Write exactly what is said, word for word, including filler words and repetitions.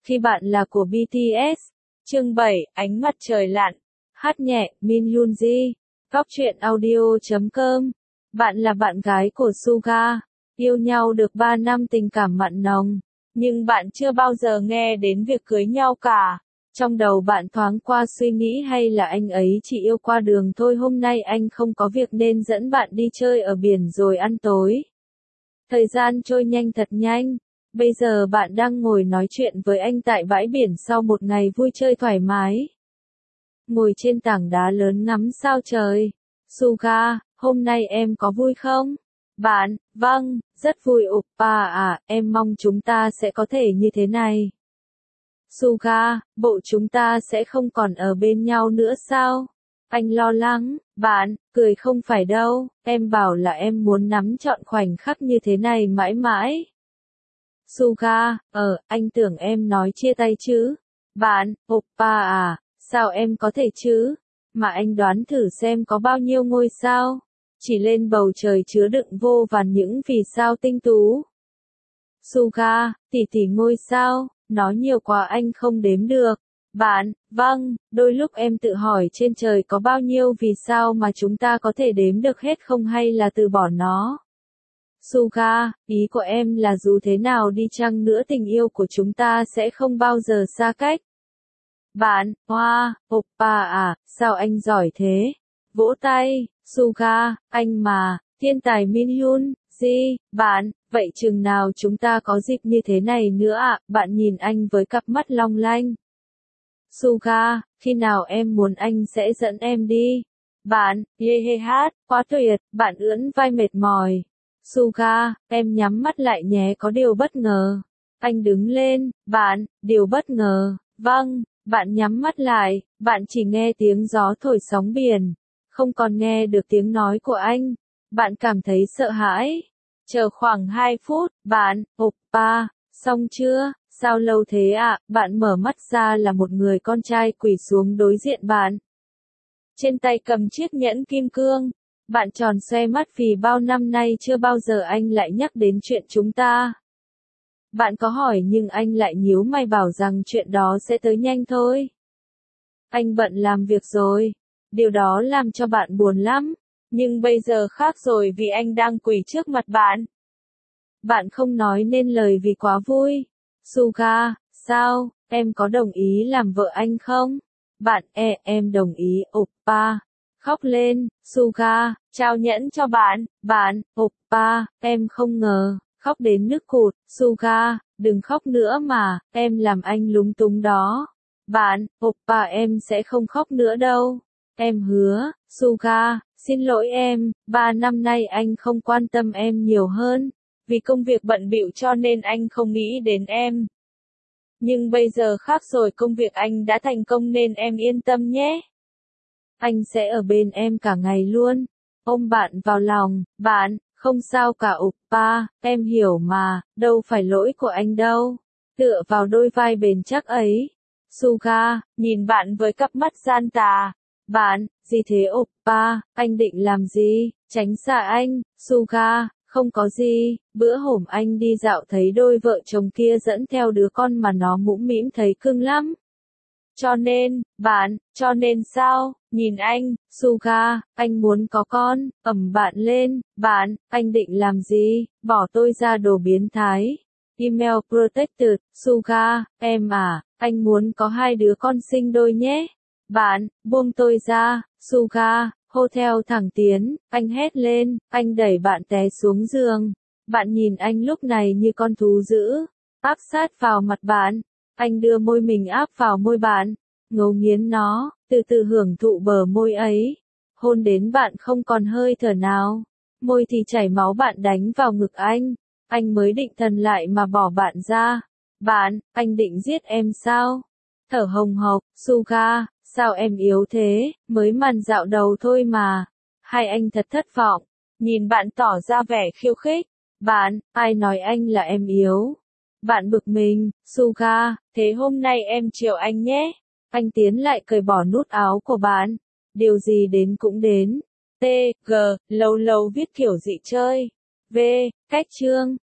Khi bạn là của bê tê ét. Chương bảy, Ánh mặt trời lặn. Hát nhẹ, Min Yoonji. Góc truyện audio chấm com. Bạn là bạn gái của Suga. Yêu nhau được ba năm tình cảm mặn nồng. Nhưng bạn chưa bao giờ nghe đến việc cưới nhau cả. Trong đầu bạn thoáng qua suy nghĩ hay là anh ấy chỉ yêu qua đường thôi, hôm nay anh không có việc nên dẫn bạn đi chơi ở biển rồi ăn tối. Thời gian trôi nhanh thật nhanh. Bây giờ bạn đang ngồi nói chuyện với anh tại bãi biển sau một ngày vui chơi thoải mái. Ngồi trên tảng đá lớn ngắm sao trời. Suga, hôm nay em có vui không? Bạn, vâng, rất vui oppa à, em mong chúng ta sẽ có thể như thế này. Suga, bộ chúng ta sẽ không còn ở bên nhau nữa sao? Anh lo lắng, bạn, cười không phải đâu, em bảo là em muốn nắm trọn khoảnh khắc như thế này mãi mãi. Suga, ờ, anh tưởng em nói chia tay chứ. Bạn, oppa à, sao em có thể chứ? Mà anh đoán thử xem có bao nhiêu ngôi sao? Chỉ lên bầu trời chứa đựng vô vàn những vì sao tinh tú. Suga, tỷ tỷ ngôi sao, nó nhiều quá anh không đếm được. Bạn, vâng, đôi lúc em tự hỏi trên trời có bao nhiêu vì sao mà chúng ta có thể đếm được hết không, hay là từ bỏ nó. Suga, ý của em là dù thế nào đi chăng nữa tình yêu của chúng ta sẽ không bao giờ xa cách. Bạn, hoa, wow, oppa à, sao anh giỏi thế? Vỗ tay, Suga, anh mà, thiên tài Min Hyun, gì, bạn, vậy chừng nào chúng ta có dịp như thế này nữa ạ? À? Bạn nhìn anh với cặp mắt long lanh. Suga, khi nào em muốn anh sẽ dẫn em đi. Bạn, yeah hát, quá tuyệt, bạn ưỡn vai mệt mỏi. Suga, em nhắm mắt lại nhé, có điều bất ngờ. Anh đứng lên, bạn, điều bất ngờ, vâng, bạn nhắm mắt lại, bạn chỉ nghe tiếng gió thổi sóng biển, không còn nghe được tiếng nói của anh. Bạn cảm thấy sợ hãi. Chờ khoảng hai phút, bạn, oppa, xong chưa, sao lâu thế ạ? À? Bạn mở mắt ra là một người con trai quỳ xuống đối diện bạn. Trên tay cầm chiếc nhẫn kim cương. Bạn tròn xoe mắt vì bao năm nay chưa bao giờ anh lại nhắc đến chuyện chúng ta. Bạn có hỏi nhưng anh lại nhíu mày bảo rằng chuyện đó sẽ tới nhanh thôi. Anh bận làm việc rồi. Điều đó làm cho bạn buồn lắm. Nhưng bây giờ khác rồi vì anh đang quỳ trước mặt bạn. Bạn không nói nên lời vì quá vui. Suga, sao, em có đồng ý làm vợ anh không? Bạn, e, em đồng ý, oppa. Khóc lên, Suga, trao nhẫn cho bạn, bạn, oppa, em không ngờ, khóc đến nức cụt, Suga, đừng khóc nữa mà, em làm anh lúng túng đó. Bạn, oppa em sẽ không khóc nữa đâu. Em hứa, Suga, xin lỗi em, ba năm nay anh không quan tâm em nhiều hơn, vì công việc bận bịu cho nên anh không nghĩ đến em. Nhưng bây giờ khác rồi, công việc anh đã thành công nên em yên tâm nhé. Anh sẽ ở bên em cả ngày luôn. Ôm bạn vào lòng, bạn, không sao cả oppa, em hiểu mà, đâu phải lỗi của anh đâu. Tựa vào đôi vai bền chắc ấy. Suga, nhìn bạn với cặp mắt gian tà. Bạn, gì thế oppa, anh định làm gì? Tránh xa anh, Suga, không có gì, bữa hổm anh đi dạo thấy đôi vợ chồng kia dẫn theo đứa con mà nó mũm mĩm thấy cưng lắm. Cho nên, bạn, cho nên sao, nhìn anh, Suga, anh muốn có con, ẩm bạn lên, bạn, anh định làm gì, bỏ tôi ra đồ biến thái. Email protected, Suga, em à, anh muốn có hai đứa con sinh đôi nhé. Bạn, buông tôi ra, Suga, hotel thẳng tiến, anh hét lên, anh đẩy bạn té xuống giường. Bạn nhìn anh lúc này như con thú dữ, áp sát vào mặt bạn. Anh đưa môi mình áp vào môi bạn, ngấu nghiến nó, từ từ hưởng thụ bờ môi ấy. Hôn đến bạn không còn hơi thở nào. Môi thì chảy máu, bạn đánh vào ngực anh. Anh mới định thần lại mà bỏ bạn ra. Bạn, anh định giết em sao? Thở hồng hộc, Suga, sao em yếu thế, mới màn dạo đầu thôi mà. Hai anh thật thất vọng. Nhìn bạn tỏ ra vẻ khiêu khích. Bạn, ai nói anh là em yếu? Bạn bực mình, Suga, thế hôm nay em chiều anh nhé. Anh tiến lại cởi bỏ nút áo của bạn. Điều gì đến cũng đến. T, G, lâu lâu viết kiểu dị chơi. V, cách chương.